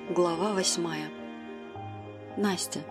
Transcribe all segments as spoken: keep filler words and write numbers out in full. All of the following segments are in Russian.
Глава восьмая. Настя.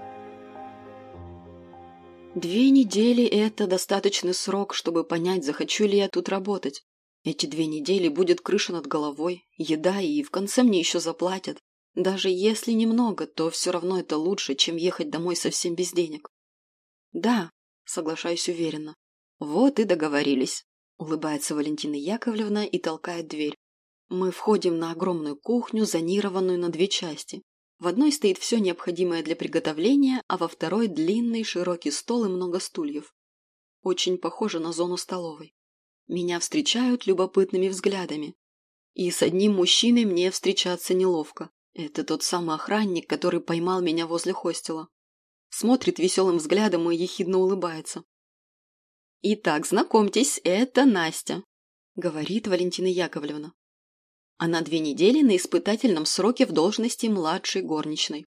Две недели – это достаточный срок, чтобы понять, захочу ли я тут работать. Эти две недели будет крыша над головой, еда, и в конце мне еще заплатят. Даже если немного, то все равно это лучше, чем ехать домой совсем без денег. Да, соглашаюсь уверенно. Вот и договорились. Улыбается Валентина Яковлевна и толкает дверь. Мы входим на огромную кухню, зонированную на две части. В одной стоит все необходимое для приготовления, а во второй длинный широкий стол и много стульев. Очень похоже на зону столовой. Меня встречают любопытными взглядами. И с одним мужчиной мне встречаться неловко. Это тот самый охранник, который поймал меня возле хостела. Смотрит веселым взглядом и ехидно улыбается. «Итак, знакомьтесь, это Настя», — говорит Валентина Яковлевна. Она две недели на испытательном сроке в должности младшей горничной.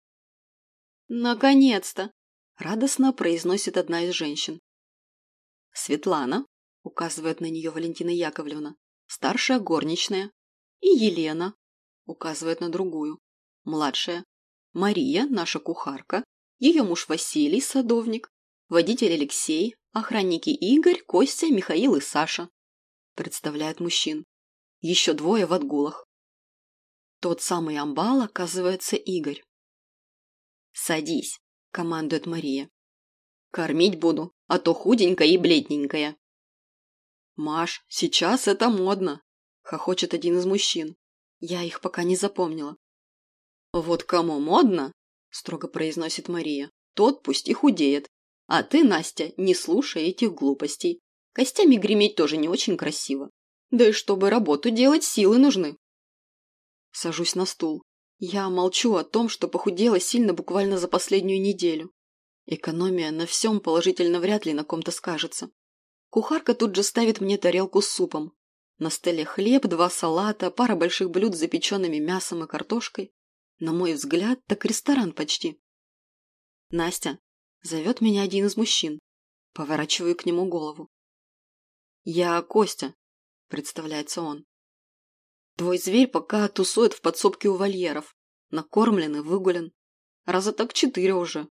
«Наконец-то!» – радостно произносит одна из женщин. «Светлана», – указывает на нее Валентина Яковлевна, старшая горничная, и Елена, указывает на другую, младшая, Мария, наша кухарка, ее муж Василий, садовник, водитель Алексей, охранники Игорь, Костя, Михаил и Саша. Представляет мужчин. Еще двое в отгулах. Тот самый амбал, оказывается, Игорь. «Садись», – командует Мария. «Кормить буду, а то худенькая и бледненькая». «Маш, сейчас это модно», – хохочет один из мужчин. Я их пока не запомнила. «Вот кому модно», – строго произносит Мария, – «тот пусть и худеет. А ты, Настя, не слушай этих глупостей. Костями греметь тоже не очень красиво. Да и чтобы работу делать, силы нужны». Сажусь на стул. Я молчу о том, что похудела сильно буквально за последнюю неделю. Экономия на всем положительно вряд ли на ком-то скажется. Кухарка тут же ставит мне тарелку с супом. На столе хлеб, два салата, пара больших блюд с запеченными мясом и картошкой. На мой взгляд, так ресторан почти. «Настя», — зовет меня один из мужчин. Поворачиваю к нему голову. «Я Костя», — представляется он. «Твой зверь пока тусует в подсобке у вольеров. Накормлен и выгулен. Раза так четыре уже».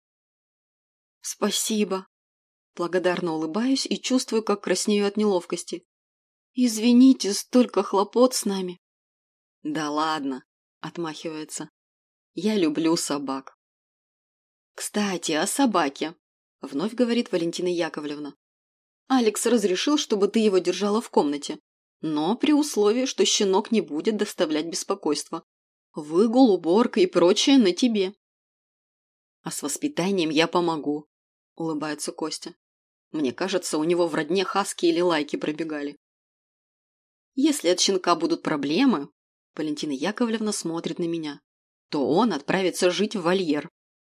«Спасибо». Благодарно улыбаюсь и чувствую, как краснею от неловкости. «Извините, столько хлопот с нами». «Да ладно», — отмахивается. «Я люблю собак». «Кстати, о собаке», — вновь говорит Валентина Яковлевна. «Алекс разрешил, чтобы ты его держала в комнате. Но при условии, что щенок не будет доставлять беспокойство. Выгул, уборка и прочее на тебе». «А с воспитанием я помогу», – улыбается Костя. «Мне кажется, у него в родне хаски или лайки пробегали». «Если от щенка будут проблемы», – Валентина Яковлевна смотрит на меня, – «то он отправится жить в вольер».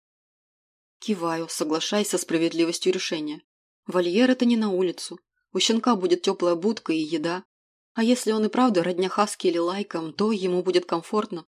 Киваю, соглашаясь со справедливостью решения. Вольер – это не на улицу. У щенка будет теплая будка и еда. А если он и правда родня хаски или лайкам, то ему будет комфортно.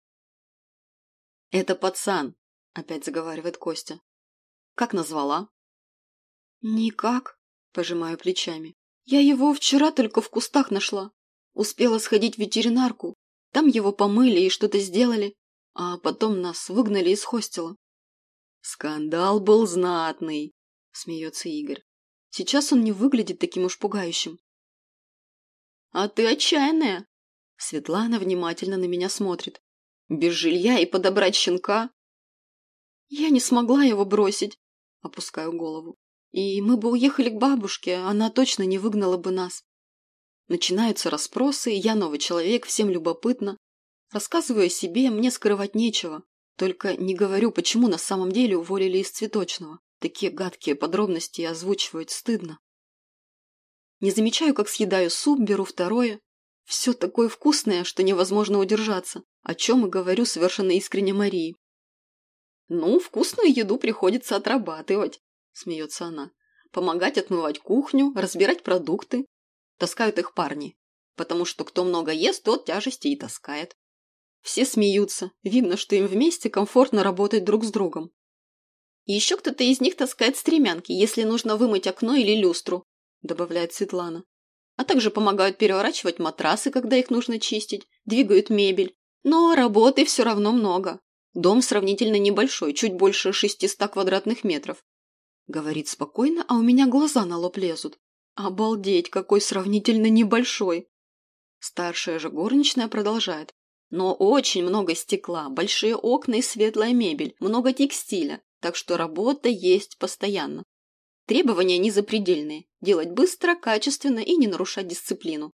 «Это пацан», – опять заговаривает Костя. «Как назвала?» «Никак», – пожимаю плечами. «Я его вчера только в кустах нашла. Успела сходить в ветеринарку. Там его помыли и что-то сделали. А потом нас выгнали из хостела». «Скандал был знатный», – смеется Игорь. «Сейчас он не выглядит таким уж пугающим». «А ты отчаянная!» Светлана внимательно на меня смотрит. «Без жилья и подобрать щенка?» «Я не смогла его бросить», – опускаю голову. «И мы бы уехали к бабушке, она точно не выгнала бы нас». Начинаются расспросы, я новый человек, всем любопытно. Рассказываю о себе, мне скрывать нечего. Только не говорю, почему на самом деле уволили из цветочного. Такие гадкие подробности озвучивать стыдно. Не замечаю, как съедаю суп, беру второе. Все такое вкусное, что невозможно удержаться, о чем и говорю совершенно искренне Марии. «Ну, вкусную еду приходится отрабатывать», – смеется она. «Помогать отмывать кухню, разбирать продукты. Таскают их парни, потому что кто много ест, тот тяжести и таскает». Все смеются, видно, что им вместе комфортно работать друг с другом. «И еще кто-то из них таскает стремянки, если нужно вымыть окно или люстру», – добавляет Светлана. «А также помогают переворачивать матрасы, когда их нужно чистить, двигают мебель, Но работы все равно много. Дом сравнительно небольшой, чуть больше шестисот квадратных метров. Говорит спокойно, а у меня глаза на лоб лезут. Обалдеть, какой сравнительно небольшой. Старшая же горничная продолжает. Но очень много стекла, большие окна и светлая мебель, много текстиля, так что работа есть постоянно. Требования не запредельные. Делать быстро, качественно и не нарушать дисциплину.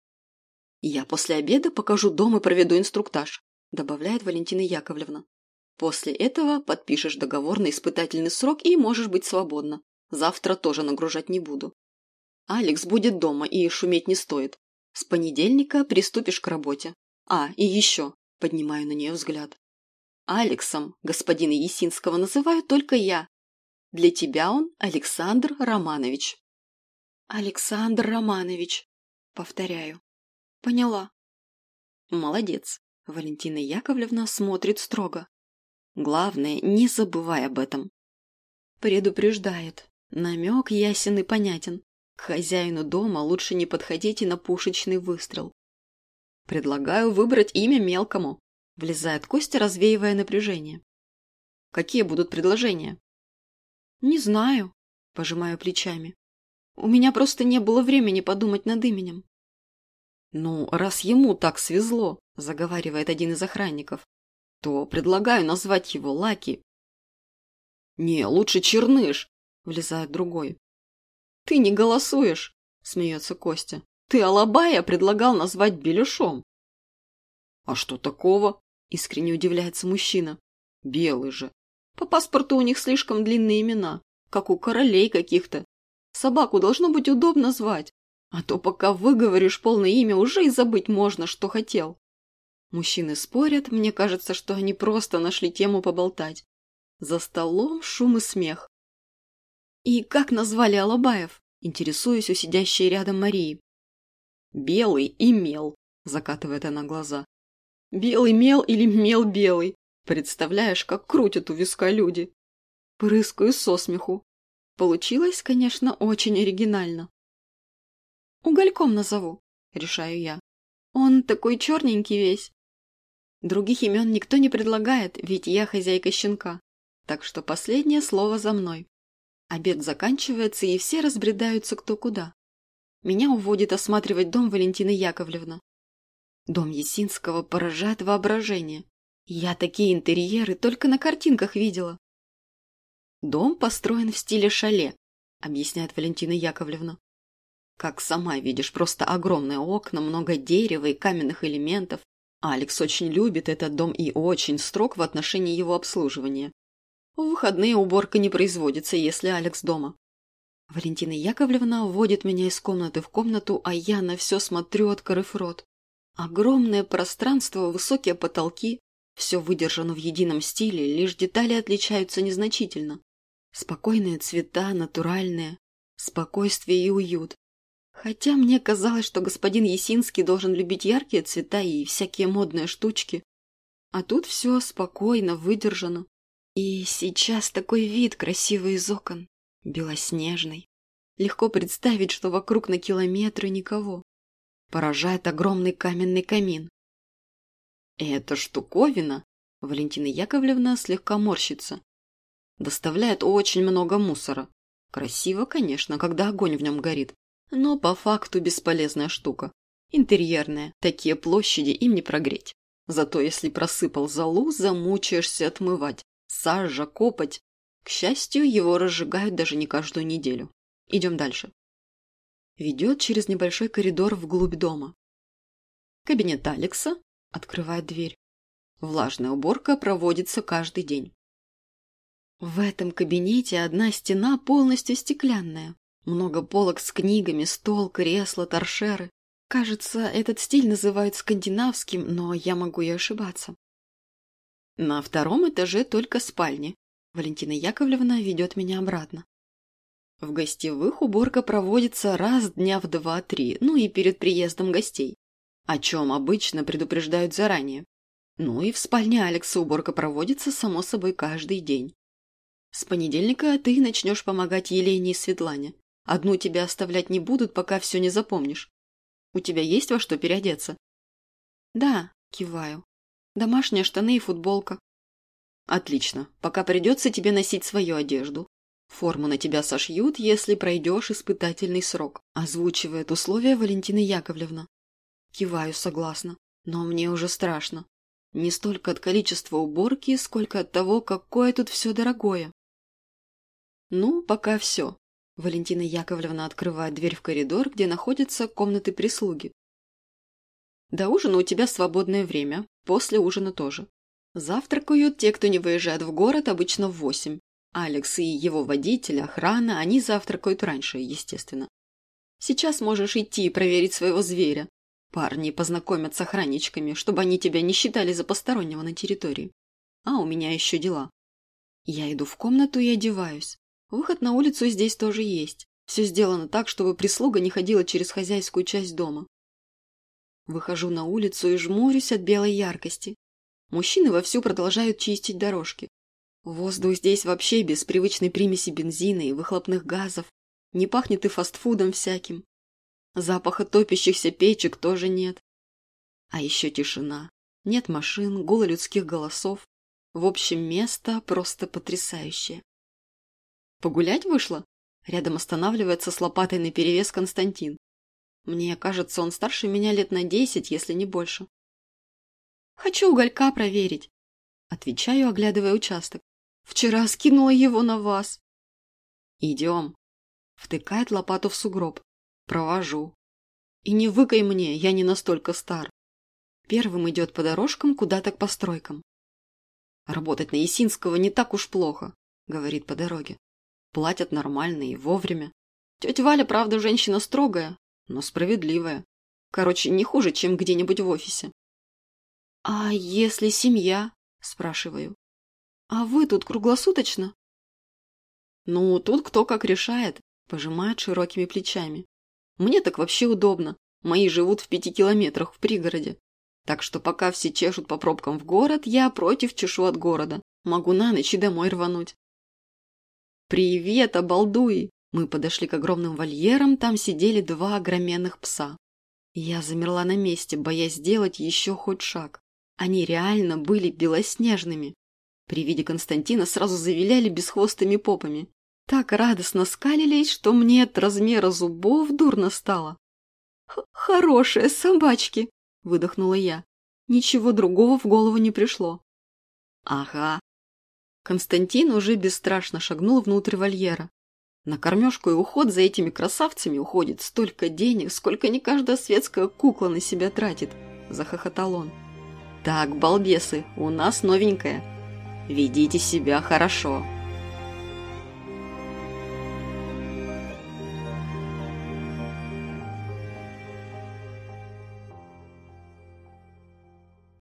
«Я после обеда покажу дом и проведу инструктаж», добавляет Валентина Яковлевна. «После этого подпишешь договор на испытательный срок и можешь быть свободна. Завтра тоже нагружать не буду. Алекс будет дома и шуметь не стоит. С понедельника приступишь к работе. А, и еще», поднимаю на нее взгляд. «Алексом господина Есинского называю только я. Для тебя он Александр Романович». «Александр Романович», повторяю. «Поняла». «Молодец». Валентина Яковлевна смотрит строго. «Главное, не забывай об этом». Предупреждает. Намек ясен и понятен. К хозяину дома лучше не подходить и на пушечный выстрел. «Предлагаю выбрать имя мелкому», – влезает Костя, развеивая напряжение. «Какие будут предложения?» «Не знаю», – пожимаю плечами. «У меня просто не было времени подумать над именем». «Ну, раз ему так свезло», – заговаривает один из охранников, – «то предлагаю назвать его Лаки». «Не, лучше Черныш», – влезает другой. «Ты не голосуешь», – смеется Костя. «Ты Алабая предлагал назвать Беляшом». «А что такого?» – искренне удивляется мужчина. «Белый же. По паспорту у них слишком длинные имена, как у королей каких-то. Собаку должно быть удобно звать. А то пока выговоришь полное имя, уже и забыть можно, что хотел». Мужчины спорят, мне кажется, что они просто нашли тему поболтать. За столом шум и смех. «И как назвали Алабаев?» – интересуюсь у сидящей рядом Марии. «Белый и мел», – закатывает она глаза. «Белый мел или мел белый? Представляешь, как крутят у виска люди?» Прыскаю со смеху. Получилось, конечно, очень оригинально. «Угольком назову», – решаю я. «Он такой черненький весь». Других имен никто не предлагает, ведь я хозяйка щенка. Так что последнее слово за мной. Обед заканчивается, и все разбредаются кто куда. Меня уводит осматривать дом Валентина Яковлевна. Дом Есинского поражает воображение. Я такие интерьеры только на картинках видела. «Дом построен в стиле шале», – объясняет Валентина Яковлевна. «Как сама видишь, просто огромные окна, много дерева и каменных элементов. Алекс очень любит этот дом и очень строг в отношении его обслуживания. В выходные уборка не производится, если Алекс дома». Валентина Яковлевна вводит меня из комнаты в комнату, а я на все смотрю, открыв рот. Огромное пространство, высокие потолки, все выдержано в едином стиле, лишь детали отличаются незначительно. Спокойные цвета, натуральные, спокойствие и уют. Хотя мне казалось, что господин Есинский должен любить яркие цвета и всякие модные штучки. А тут все спокойно, выдержано. И сейчас такой вид красивый из окон, белоснежный. Легко представить, что вокруг на километры никого. Поражает огромный каменный камин. Эта штуковина, Валентина Яковлевна слегка морщится, доставляет очень много мусора. Красиво, конечно, когда огонь в нем горит, но по факту бесполезная штука. Интерьерная, такие площади им не прогреть. Зато если просыпал золу, замучаешься отмывать. Сажа, копоть. К счастью, его разжигают даже не каждую неделю. Идем дальше. Ведет через небольшой коридор вглубь дома. Кабинет Алекса. Открывает дверь. Влажная уборка проводится каждый день. В этом кабинете одна стена полностью стеклянная. Много полок с книгами, стол, кресло, торшеры. Кажется, этот стиль называют скандинавским, но я могу и ошибаться. На втором этаже только спальни. Валентина Яковлевна ведет меня обратно. В гостевых уборка проводится раз дня в два-три, ну и перед приездом гостей, о чем обычно предупреждают заранее. Ну и в спальне Алекса уборка проводится, само собой, каждый день. С понедельника ты начнешь помогать Елене и Светлане. Одну тебя оставлять не будут, пока все не запомнишь. У тебя есть во что переодеться? Да, киваю. Домашние штаны и футболка. Отлично. Пока придется тебе носить свою одежду. Форму на тебя сошьют, если пройдешь испытательный срок. Озвучивает условия Валентина Яковлевна. Киваю согласно. Но мне уже страшно. Не столько от количества уборки, сколько от того, какое тут все дорогое. Ну, пока все. Валентина Яковлевна открывает дверь в коридор, где находятся комнаты прислуги. До ужина у тебя свободное время, после ужина тоже. Завтракают те, кто не выезжает в город, обычно в восемь. Алекс и его водитель, охрана, они завтракают раньше, естественно. Сейчас можешь идти и проверить своего зверя. Парни познакомят с охранничками, чтобы они тебя не считали за постороннего на территории. А у меня еще дела. Я иду в комнату и одеваюсь. Выход на улицу здесь тоже есть. Все сделано так, чтобы прислуга не ходила через хозяйскую часть дома. Выхожу на улицу и жмурюсь от белой яркости. Мужчины вовсю продолжают чистить дорожки. Воздух здесь вообще без привычной примеси бензина и выхлопных газов. Не пахнет и фастфудом всяким. Запаха топящихся печек тоже нет. А еще тишина. Нет машин, гула людских голосов. В общем, место просто потрясающее. Погулять вышла? Рядом останавливается с лопатой наперевес Константин. Мне кажется, он старше меня лет на десять, если не больше. Хочу уголька проверить. Отвечаю, оглядывая участок. Вчера скинула его на вас. Идем. Втыкает лопату в сугроб. Провожу. И не выкай мне, я не настолько стар. Первым идет по дорожкам куда-то к постройкам. Работать на Есинского не так уж плохо, говорит по дороге. Платят нормально и вовремя. Тетя Валя, правда, женщина строгая, но справедливая. Короче, не хуже, чем где-нибудь в офисе. А если семья? Спрашиваю. А вы тут круглосуточно? Ну, тут кто как решает, пожимает широкими плечами. Мне так вообще удобно. Мои живут в пяти километрах в пригороде. Так что пока все чешут по пробкам в город, я против чешу от города. Могу на ночь и домой рвануть. «Привет, обалдуй!» Мы подошли к огромным вольерам, там сидели два огроменных пса. Я замерла на месте, боясь сделать еще хоть шаг. Они реально были белоснежными. При виде Константина сразу завиляли бесхвостыми попами. Так радостно скалились, что мне от размера зубов дурно стало. «Хорошие собачки!» – выдохнула я. Ничего другого в голову не пришло. «Ага». Константин уже бесстрашно шагнул внутрь вольера. На кормежку и уход за этими красавцами уходит столько денег, сколько не каждая светская кукла на себя тратит, захохотал он. Так, балбесы, у нас новенькая. Ведите себя хорошо.